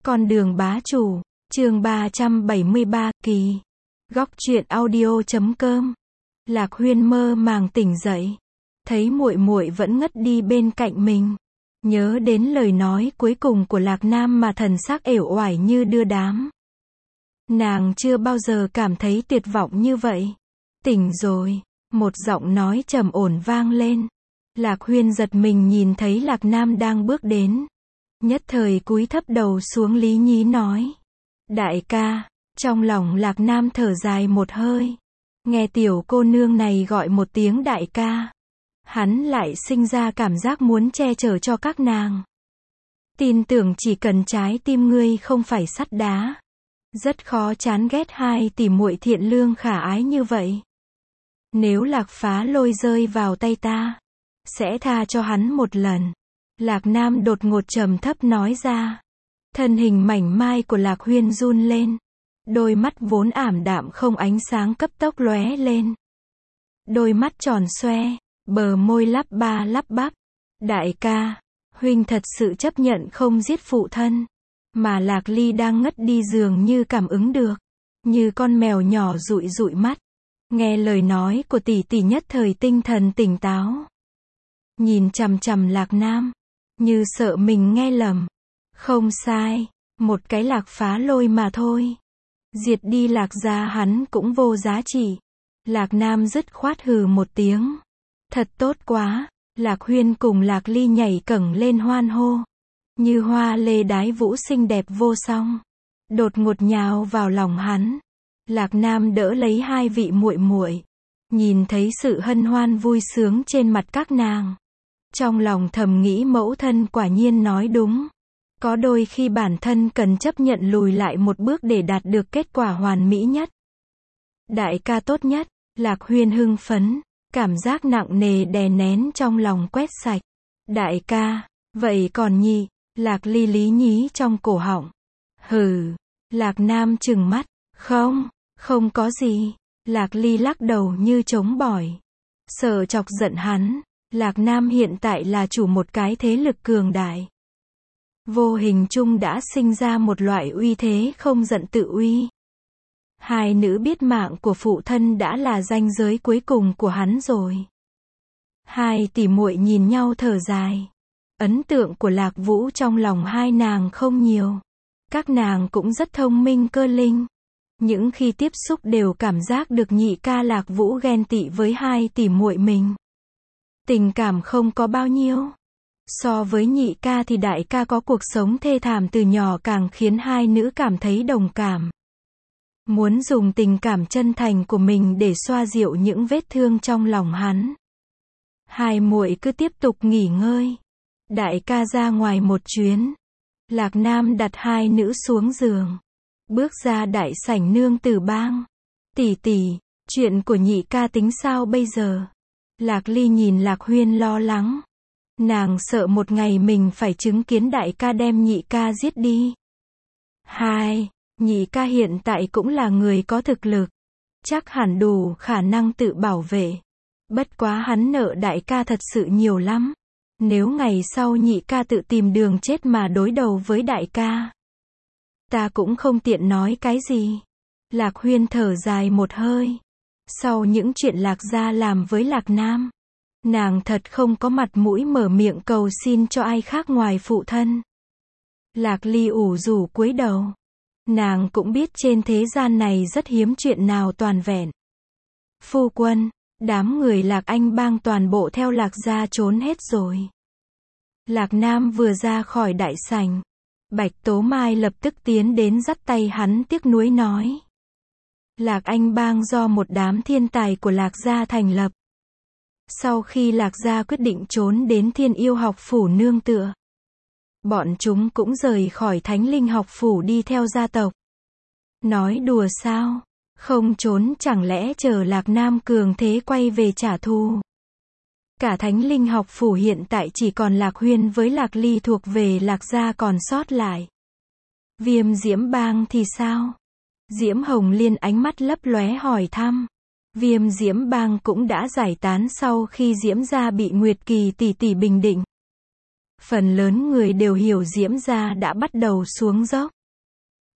Con đường bá chủ, chương 373, kỳ. Góc truyện audio.com. Lạc Huyên mơ màng tỉnh dậy, thấy muội muội vẫn ngất đi bên cạnh mình, nhớ đến lời nói cuối cùng của Lạc Nam mà thần sắc uể oải như đưa đám. Nàng chưa bao giờ cảm thấy tuyệt vọng như vậy. Tỉnh rồi, một giọng nói trầm ổn vang lên. Lạc Huyên giật mình nhìn thấy Lạc Nam đang bước đến, nhất thời cúi thấp đầu xuống lý nhí nói: Đại ca. Trong lòng Lạc Nam thở dài một hơi, nghe tiểu cô nương này gọi một tiếng đại ca, hắn lại sinh ra cảm giác muốn che chở cho các nàng. Tin tưởng chỉ cần trái tim ngươi không phải sắt đá, rất khó chán ghét hai tỷ muội thiện lương khả ái như vậy. Nếu Lạc Phá Lôi rơi vào tay ta, sẽ tha cho hắn một lần. Lạc Nam đột ngột trầm thấp nói ra. Thân hình mảnh mai của Lạc Huyên run lên, đôi mắt vốn ảm đạm không ánh sáng cấp tốc lóe lên. Đôi mắt tròn xoe, bờ môi lắp ba lắp bắp. Đại ca, huynh thật sự chấp nhận không giết phụ thân. Mà Lạc Ly đang ngất đi dường như cảm ứng được, như con mèo nhỏ dụi dụi mắt. Nghe lời nói của tỷ tỷ nhất thời tinh thần tỉnh táo, nhìn chằm chằm Lạc Nam, như sợ mình nghe lầm. Không sai, một cái Lạc Phá Lôi mà thôi, diệt đi Lạc gia hắn cũng vô giá trị. Lạc Nam dứt khoát hừ một tiếng. Thật tốt quá. Lạc Huyên cùng Lạc Ly nhảy cẫng lên hoan hô, như hoa lê đái vũ xinh đẹp vô song, đột ngột nhào vào lòng hắn. Lạc Nam đỡ lấy hai vị muội muội, nhìn thấy sự hân hoan vui sướng trên mặt các nàng, trong lòng thầm nghĩ mẫu thân quả nhiên nói đúng. Có đôi khi bản thân cần chấp nhận lùi lại một bước để đạt được kết quả hoàn mỹ nhất. Đại ca tốt nhất. Lạc Huyên hưng phấn, cảm giác nặng nề đè nén trong lòng quét sạch. Đại ca, vậy còn nhị? Lạc Ly lý nhí trong cổ họng. Hừ. Lạc Nam trừng mắt. Không có gì. Lạc Ly lắc đầu như trống bỏi, sợ chọc giận hắn. Lạc Nam hiện tại là chủ một cái thế lực cường đại, vô hình chung đã sinh ra một loại uy thế không giận tự uy. Hai nữ biết mạng của phụ thân đã là ranh giới cuối cùng của hắn rồi. Hai tỷ muội nhìn nhau thở dài. Ấn tượng của Lạc Vũ trong lòng hai nàng không nhiều. Các nàng cũng rất thông minh cơ linh. Những khi tiếp xúc đều cảm giác được nhị ca Lạc Vũ ghen tị với hai tỷ muội mình. Tình cảm không có bao nhiêu. So với nhị ca thì đại ca có cuộc sống thê thảm từ nhỏ càng khiến hai nữ cảm thấy đồng cảm. Muốn dùng tình cảm chân thành của mình để xoa dịu những vết thương trong lòng hắn. Hai muội cứ tiếp tục nghỉ ngơi. Đại ca ra ngoài một chuyến. Lạc Nam đặt hai nữ xuống giường, bước ra đại sảnh nương tử bang. Tỷ tỷ, chuyện của nhị ca tính sao bây giờ? Lạc Ly nhìn Lạc Huyên lo lắng. Nàng sợ một ngày mình phải chứng kiến đại ca đem nhị ca giết đi. Nhị ca hiện tại cũng là người có thực lực, chắc hẳn đủ khả năng tự bảo vệ. Bất quá hắn nợ đại ca thật sự nhiều lắm. Nếu ngày sau nhị ca tự tìm đường chết mà đối đầu với đại ca, ta cũng không tiện nói cái gì. Lạc Huyên thở dài một hơi. Sau những chuyện Lạc gia làm với Lạc Nam, nàng thật không có mặt mũi mở miệng cầu xin cho ai khác ngoài phụ thân. Lạc Ly ủ rủ cúi đầu. Nàng cũng biết trên thế gian này rất hiếm chuyện nào toàn vẹn. Phu quân, đám người Lạc Anh bang toàn bộ theo Lạc gia trốn hết rồi. Lạc Nam vừa ra khỏi đại sảnh, Bạch Tố Mai lập tức tiến đến dắt tay hắn tiếc nuối nói. Lạc Anh bang do một đám thiên tài của Lạc gia thành lập. Sau khi Lạc gia quyết định trốn đến Thiên Yêu học phủ nương tựa, bọn chúng cũng rời khỏi Thánh Linh học phủ đi theo gia tộc. Nói đùa sao? Không trốn chẳng lẽ chờ Lạc Nam cường thế quay về trả thù? Cả Thánh Linh học phủ hiện tại chỉ còn Lạc Huyên với Lạc Ly thuộc về Lạc gia còn sót lại. Viêm Diễm bang thì sao? Diễm Hồng Liên ánh mắt lấp lóe hỏi thăm. Viêm Diễm bang cũng đã giải tán sau khi Diễm gia bị Nguyệt Kỳ tỷ tỷ bình định. Phần lớn người đều hiểu Diễm gia đã bắt đầu xuống dốc.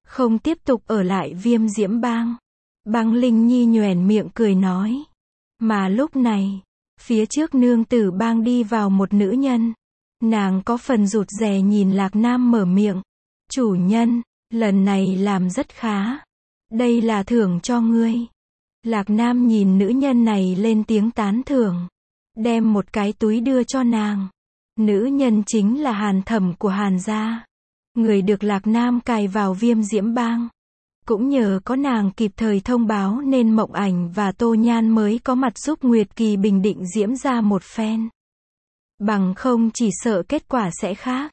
không tiếp tục ở lại Viêm Diễm Bang. Băng Linh Nhi nhoẻn miệng cười nói. Mà lúc này, phía trước nương tử bang đi vào một nữ nhân. Nàng có phần rụt rè nhìn Lạc Nam mở miệng. Chủ nhân, lần này làm rất khá. Đây là thưởng cho ngươi. Lạc Nam nhìn nữ nhân này lên tiếng tán thưởng. Đem một cái túi đưa cho nàng. Nữ nhân chính là Hàn Thẩm của Hàn gia. Người được Lạc Nam cài vào Viêm Diễm Bang. Cũng nhờ có nàng kịp thời thông báo nên Mộng Ảnh và Tô Nhan mới có mặt giúp Nguyệt Kỳ bình định Diễm gia một phen. Bằng không chỉ sợ kết quả sẽ khác.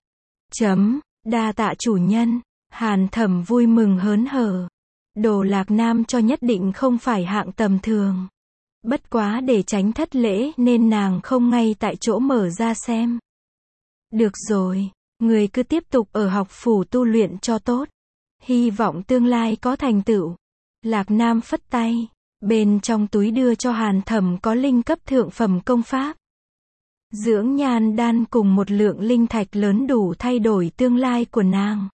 Đa tạ chủ nhân. Hàn Thẩm vui mừng hớn hở. Đồ Lạc Nam cho nhất định không phải hạng tầm thường. Bất quá để tránh thất lễ nên nàng không ngay tại chỗ mở ra xem. Được rồi, người cứ tiếp tục ở học phủ tu luyện cho tốt. Hy vọng tương lai có thành tựu. Lạc Nam phất tay. Bên trong túi đưa cho Hàn Thẩm có linh cấp thượng phẩm công pháp. Dưỡng nhan đan cùng một lượng linh thạch lớn đủ thay đổi tương lai của nàng.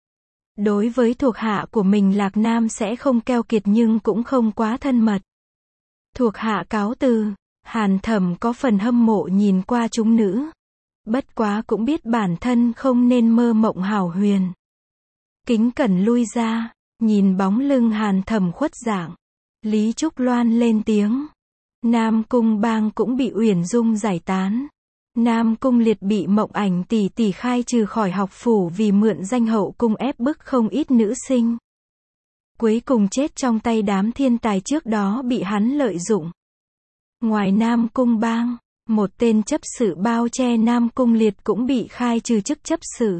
Đối với thuộc hạ của mình Lạc Nam sẽ không keo kiệt nhưng cũng không quá thân mật. Thuộc hạ cáo từ. Hàn Thẩm có phần hâm mộ nhìn qua chúng nữ. Bất quá cũng biết bản thân không nên mơ mộng hão huyền. Kính cẩn lui ra. Nhìn bóng lưng Hàn Thẩm khuất dạng. Lý Trúc Loan lên tiếng. Nam Cung Bang cũng bị Uyển Dung giải tán. Nam Cung Liệt bị Mộng Ảnh tỷ tỷ khai trừ khỏi học phủ vì mượn danh hậu cung ép bức không ít nữ sinh. Cuối cùng chết trong tay đám thiên tài trước đó bị hắn lợi dụng. Ngoài Nam Cung Bang, một tên chấp sự bao che Nam Cung Liệt cũng bị khai trừ chức chấp sự.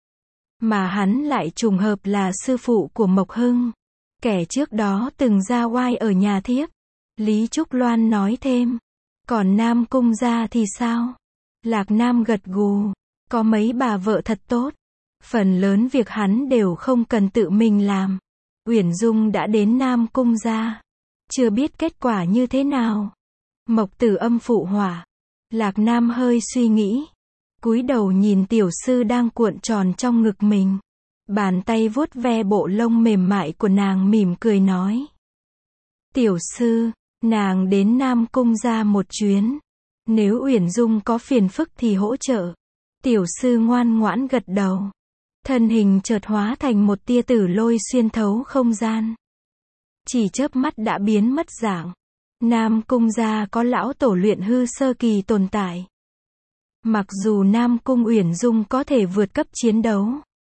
Mà hắn lại trùng hợp là sư phụ của Mộc Hưng. Kẻ trước đó từng ra oai ở nhà thiếp. Lý Trúc Loan nói thêm. Còn Nam Cung gia thì sao? Lạc Nam gật gù. Có mấy bà vợ thật tốt. Phần lớn việc hắn đều không cần tự mình làm. Uyển Dung đã đến Nam Cung gia. Chưa biết kết quả như thế nào. Mộc Tử Âm phụ họa. Lạc Nam hơi suy nghĩ. Cúi đầu nhìn tiểu sư đang cuộn tròn trong ngực mình. Bàn tay vuốt ve bộ lông mềm mại của nàng mỉm cười nói. Tiểu sư, nàng đến Nam Cung gia một chuyến. Nếu Uyển Dung có phiền phức thì hỗ trợ. Tiểu sư ngoan ngoãn gật đầu. Thân hình chợt hóa thành một tia tử lôi xuyên thấu không gian. Chỉ chớp mắt đã biến mất dạng. Nam Cung gia có lão tổ luyện hư sơ kỳ tồn tại. Mặc dù Nam Cung Uyển Dung có thể vượt cấp chiến đấu.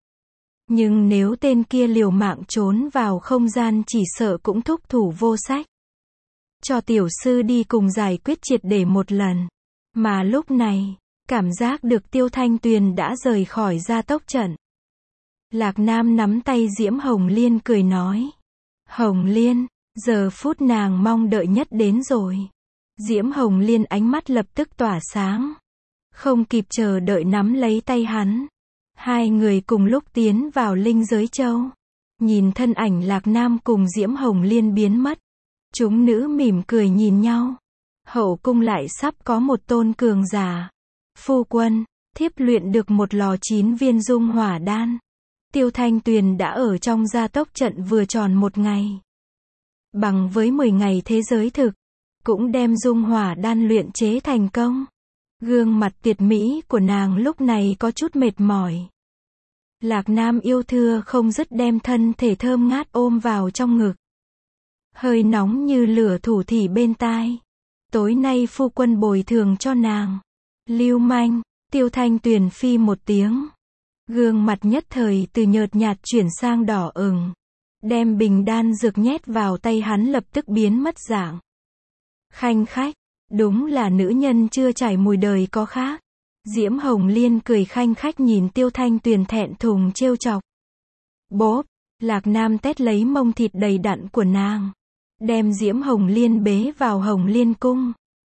Nhưng nếu tên kia liều mạng trốn vào không gian chỉ sợ cũng thúc thủ vô sách. Cho tiểu sư đi cùng giải quyết triệt để một lần. Mà lúc này, cảm giác được Tiêu Thanh Tuyền đã rời khỏi gia tốc trận. Lạc Nam nắm tay Diễm Hồng Liên cười nói. Hồng Liên, giờ phút nàng mong đợi nhất đến rồi. Diễm Hồng Liên ánh mắt lập tức tỏa sáng. Không kịp chờ đợi nắm lấy tay hắn. Hai người cùng lúc tiến vào linh giới châu. Nhìn thân ảnh Lạc Nam cùng Diễm Hồng Liên biến mất. Chúng nữ mỉm cười nhìn nhau. Hậu cung lại sắp có một tôn cường giả. Phu quân, thiếp luyện được một lò 9 viên dung hỏa đan. Tiêu Thanh Tuyền đã ở trong gia tốc trận vừa tròn một ngày. Bằng với 10 ngày thế giới thực, cũng đem dung hỏa đan luyện chế thành công. Gương mặt tuyệt mỹ của nàng lúc này có chút mệt mỏi. Lạc Nam yêu thưa không dứt đem thân thể thơm ngát ôm vào trong ngực. Hơi nóng như lửa thủ thỉ bên tai. Tối nay phu quân bồi thường cho nàng. Lưu manh, Tiêu Thanh Tuyền phi một tiếng. Gương mặt nhất thời từ nhợt nhạt chuyển sang đỏ ửng. Đem bình đan dược nhét vào tay hắn lập tức biến mất dạng. Khanh khách, đúng là nữ nhân chưa trải mùi đời có khác. Diễm Hồng Liên cười khanh khách nhìn Tiêu Thanh Tuyền thẹn thùng trêu chọc. Bốp, Lạc Nam tét lấy mông thịt đầy đặn của nàng. Đem Diễm Hồng Liên bế vào Hồng Liên cung.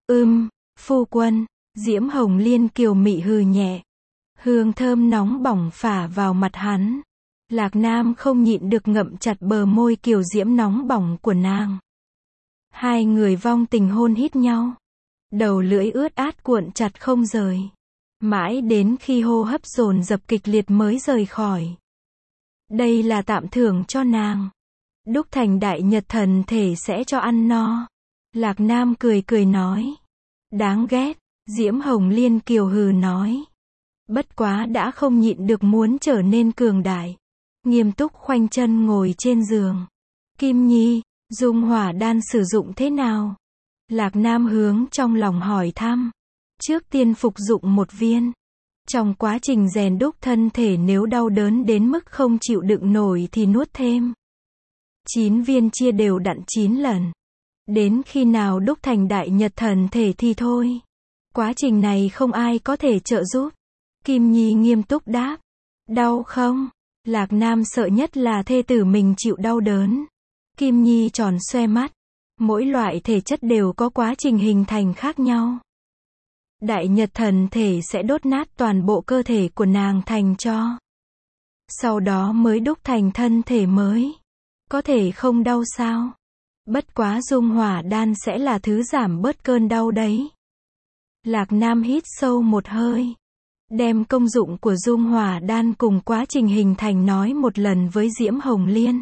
Phu quân, Diễm Hồng Liên kiều mị hừ nhẹ. Hương thơm nóng bỏng phả vào mặt hắn. Lạc Nam không nhịn được ngậm chặt bờ môi kiều diễm nóng bỏng của nàng. Hai người vong tình hôn hít nhau. Đầu lưỡi ướt át cuộn chặt không rời. Mãi đến khi hô hấp dồn dập kịch liệt mới rời khỏi. Đây là tạm thưởng cho nàng. Đúc thành đại nhật thần thể sẽ cho ăn no. Lạc Nam cười cười nói. Đáng ghét. Diễm Hồng Liên kiều hừ nói. Bất quá đã không nhịn được muốn trở nên cường đại. Nghiêm túc khoanh chân ngồi trên giường. Kim Nhi, dung hỏa đan sử dụng thế nào? Lạc Nam hướng trong lòng hỏi thăm. Trước tiên phục dụng một viên. Trong quá trình rèn đúc thân thể nếu đau đớn đến mức không chịu đựng nổi thì nuốt thêm. 9 viên chia đều đặn 9 lần. Đến khi nào đúc thành đại nhật thần thể thì thôi. Quá trình này không ai có thể trợ giúp. Kim Nhi nghiêm túc đáp. Đau không? Lạc Nam sợ nhất là thê tử mình chịu đau đớn. Kim Nhi tròn xoe mắt. Mỗi loại thể chất đều có quá trình hình thành khác nhau. Đại nhật thần thể sẽ đốt nát toàn bộ cơ thể của nàng thành tro. Sau đó mới đúc thành thân thể mới. Có thể không đau sao? Bất quá dung hỏa đan sẽ là thứ giảm bớt cơn đau đấy. Lạc Nam hít sâu một hơi. Đem công dụng của dung hỏa đan cùng quá trình hình thành nói một lần với Diễm Hồng Liên.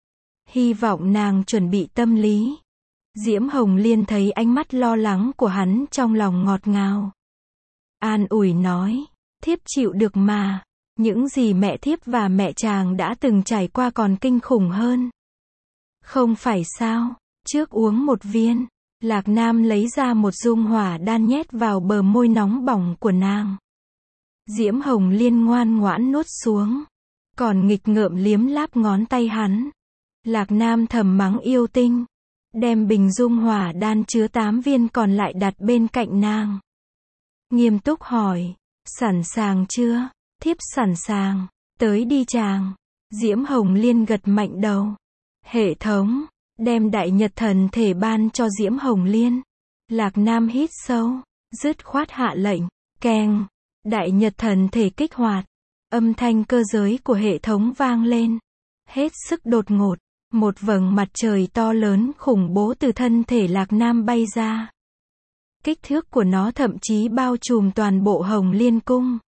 Hy vọng nàng chuẩn bị tâm lý. Diễm Hồng Liên thấy ánh mắt lo lắng của hắn trong lòng ngọt ngào. An ủi nói. Thiếp chịu được mà. Những gì mẹ thiếp và mẹ chàng đã từng trải qua còn kinh khủng hơn. Không phải sao? Trước uống một viên. Lạc Nam lấy ra một dung hỏa đan nhét vào bờ môi nóng bỏng của nàng. Diễm Hồng Liên ngoan ngoãn nuốt xuống. Còn nghịch ngợm liếm láp ngón tay hắn. Lạc Nam thầm mắng yêu tinh. Đem bình dung hỏa đan chứa 8 viên còn lại đặt bên cạnh nàng. Nghiêm túc hỏi. Sẵn sàng chưa? Thiếp sẵn sàng. Tới đi chàng. Diễm Hồng Liên gật mạnh đầu. Hệ thống. Đem đại nhật thần thể ban cho Diễm Hồng Liên. Lạc Nam hít sâu. Dứt khoát hạ lệnh. Keng. Đại nhật thần thể kích hoạt. Âm thanh cơ giới của hệ thống vang lên. Hết sức đột ngột. Một vầng mặt trời to lớn khủng bố từ thân thể Lạc Nam bay ra. Kích thước của nó thậm chí bao trùm toàn bộ Hồng Liên cung.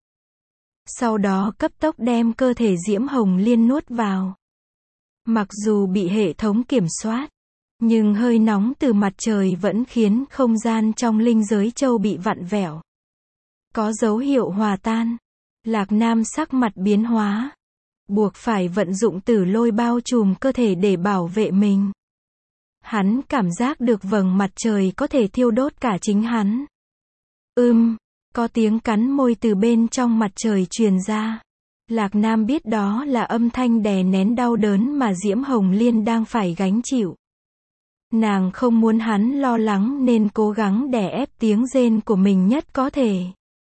Sau đó cấp tốc đem cơ thể Diễm Hồng Liên nuốt vào. Mặc dù bị hệ thống kiểm soát, nhưng hơi nóng từ mặt trời vẫn khiến không gian trong linh giới châu bị vặn vẹo. Có dấu hiệu hòa tan. Lạc Nam sắc mặt biến hóa. Buộc phải vận dụng tử lôi bao trùm cơ thể để bảo vệ mình. Hắn cảm giác được vầng mặt trời có thể thiêu đốt cả chính hắn. Có tiếng cắn môi từ bên trong mặt trời truyền ra. Lạc Nam biết đó là âm thanh đè nén đau đớn mà Diễm Hồng Liên đang phải gánh chịu. Nàng không muốn hắn lo lắng nên cố gắng đè ép tiếng rên của mình nhất có thể.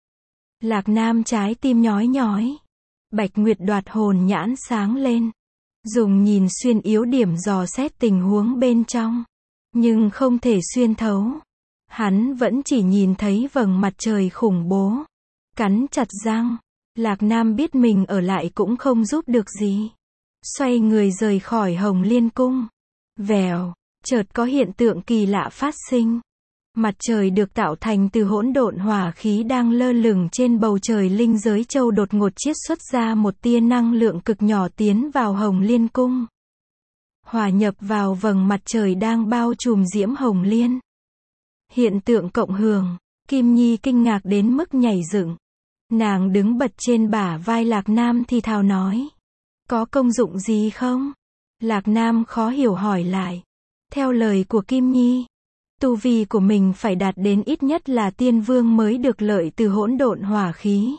Lạc Nam trái tim nhói nhói. Bạch Nguyệt đoạt hồn nhãn sáng lên. Dùng nhìn xuyên yếu điểm dò xét tình huống bên trong. Nhưng không thể xuyên thấu. Hắn vẫn chỉ nhìn thấy vầng mặt trời khủng bố. Cắn chặt răng. Lạc Nam biết mình ở lại cũng không giúp được gì. Xoay người rời khỏi Hồng Liên cung. Vèo, chợt có hiện tượng kỳ lạ phát sinh. Mặt trời được tạo thành từ hỗn độn hỏa khí đang lơ lửng trên bầu trời linh giới châu đột ngột chiết xuất ra một tia năng lượng cực nhỏ tiến vào Hồng Liên cung. Hòa nhập vào vầng mặt trời đang bao trùm Diễm Hồng Liên. Hiện tượng cộng hưởng. Kim Nhi kinh ngạc đến mức nhảy dựng. Nàng đứng bật trên bả vai Lạc Nam thì thào nói. Có công dụng gì không? Lạc Nam khó hiểu hỏi lại. Theo lời của Kim Nhi, tu vi của mình phải đạt đến ít nhất là tiên vương mới được lợi từ hỗn độn hỏa khí.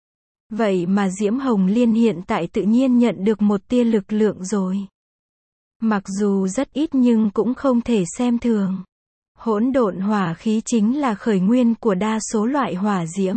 Vậy mà Diễm Hồng Liên hiện tại tự nhiên nhận được một tia lực lượng rồi. Mặc dù rất ít nhưng cũng không thể xem thường. Hỗn độn hỏa khí chính là khởi nguyên của đa số loại hỏa diễm.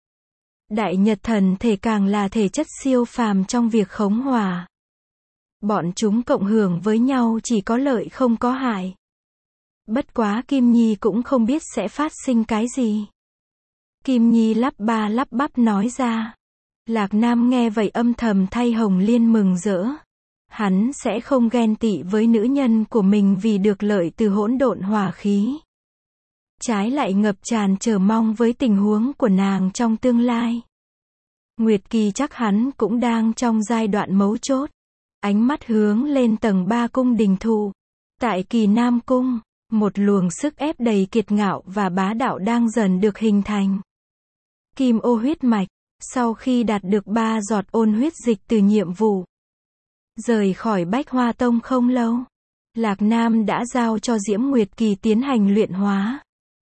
Đại nhật thần thể càng là thể chất siêu phàm trong việc khống hỏa. Bọn chúng cộng hưởng với nhau chỉ có lợi không có hại. Bất quá Kim Nhi cũng không biết sẽ phát sinh cái gì. Kim Nhi lắp ba lắp bắp nói ra. Lạc Nam nghe vậy âm thầm thay Hồng Liên mừng rỡ. Hắn sẽ không ghen tị với nữ nhân của mình vì được lợi từ hỗn độn hỏa khí. Trái lại ngập tràn chờ mong với tình huống của nàng trong tương lai. Nguyệt Kỳ chắc hắn cũng đang trong giai đoạn mấu chốt. ánh mắt hướng lên tầng 3 cung đình thụ. Tại Kỳ Nam Cung, một luồng sức ép đầy kiệt ngạo và bá đạo đang dần được hình thành. Kim ô huyết mạch, sau khi đạt được 3 giọt ôn huyết dịch từ nhiệm vụ rời khỏi Bách Hoa Tông không lâu, Lạc Nam đã giao cho Diễm Nguyệt Kỳ tiến hành luyện hóa.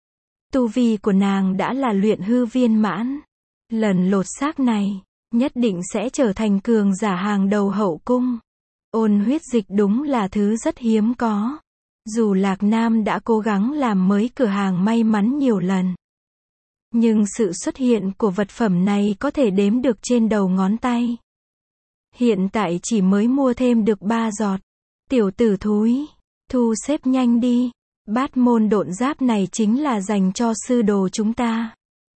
Tu vi của nàng đã là luyện hư viên mãn. Lần lột xác này, nhất định sẽ trở thành cường giả hàng đầu hậu cung. Ôn huyết dịch đúng là thứ rất hiếm có. Dù Lạc Nam đã cố gắng làm mới cửa hàng may mắn nhiều lần, nhưng sự xuất hiện của vật phẩm này có thể đếm được trên đầu ngón tay. Hiện tại chỉ mới mua thêm được 3 giọt. Tiểu tử thúi, thu xếp nhanh đi. Bát môn độn giáp này chính là dành cho sư đồ chúng ta.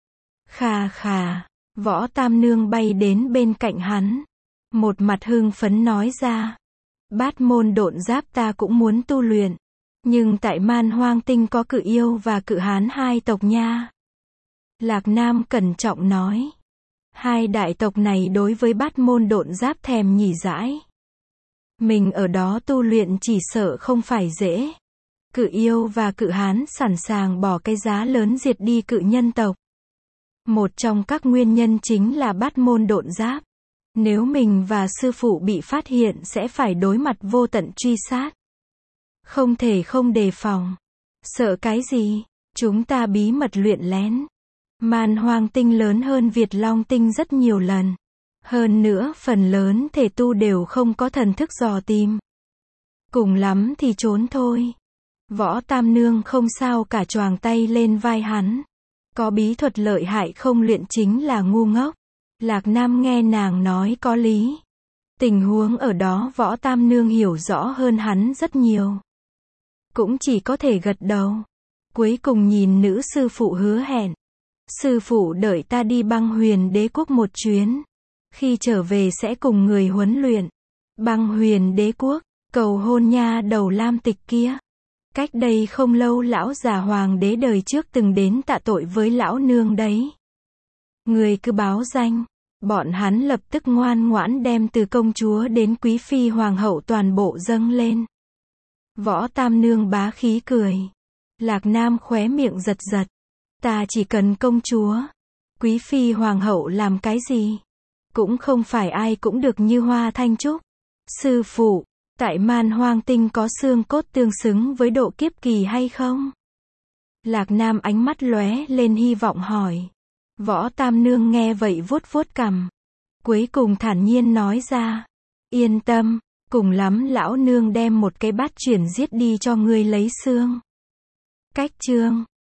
Khà khà, Võ Tam Nương bay đến bên cạnh hắn, một mặt hưng phấn nói ra. Bát môn độn giáp ta cũng muốn tu luyện, nhưng tại Man Hoang Tinh có Cự Yêu và Cự Hán hai tộc nha. Lạc Nam cẩn trọng nói. Hai đại tộc này đối với bát môn độn giáp thèm nhỉ dãi. Mình ở đó tu luyện chỉ sợ không phải dễ. Cự Yêu và Cự Hán sẵn sàng bỏ cái giá lớn diệt đi cự nhân tộc. Một trong các nguyên nhân chính là bát môn độn giáp. Nếu mình và sư phụ bị phát hiện sẽ phải đối mặt vô tận truy sát. Không thể không đề phòng. Sợ cái gì? Chúng ta bí mật luyện lén. Man Hoang Tinh lớn hơn Việt Long Tinh rất nhiều lần. Hơn nữa phần lớn thể tu đều không có thần thức dò tìm. Cùng lắm thì trốn thôi. Võ Tam Nương không sao cả choàng tay lên vai hắn. Có bí thuật lợi hại không luyện chính là ngu ngốc. Lạc Nam nghe nàng nói có lý. Tình huống ở đó Võ Tam Nương hiểu rõ hơn hắn rất nhiều. Cũng chỉ có thể gật đầu. Cuối cùng nhìn nữ sư phụ hứa hẹn. Sư phụ đợi ta đi Băng Huyền Đế Quốc một chuyến. Khi trở về sẽ cùng người huấn luyện. Băng Huyền Đế Quốc, cầu hôn nha đầu lam tịch kia. Cách đây không lâu lão già hoàng đế đời trước từng đến tạ tội với lão nương đấy. Người cứ báo danh. Bọn hắn lập tức ngoan ngoãn đem từ công chúa đến quý phi hoàng hậu toàn bộ dâng lên. Võ Tam Nương bá khí cười. Lạc Nam khóe miệng giật giật. Ta chỉ cần công chúa. Quý phi hoàng hậu làm cái gì? Cũng không phải ai cũng được như Hoa Thanh Trúc. Sư phụ, tại Man Hoang Tinh có xương cốt tương xứng với độ kiếp kỳ hay không? Lạc Nam ánh mắt lóe lên hy vọng hỏi. Võ Tam Nương nghe vậy vuốt vuốt cằm. Cuối cùng thản nhiên nói ra. Yên tâm, cùng lắm lão nương đem một cái bát chuyển giết đi cho ngươi lấy xương. Cách chương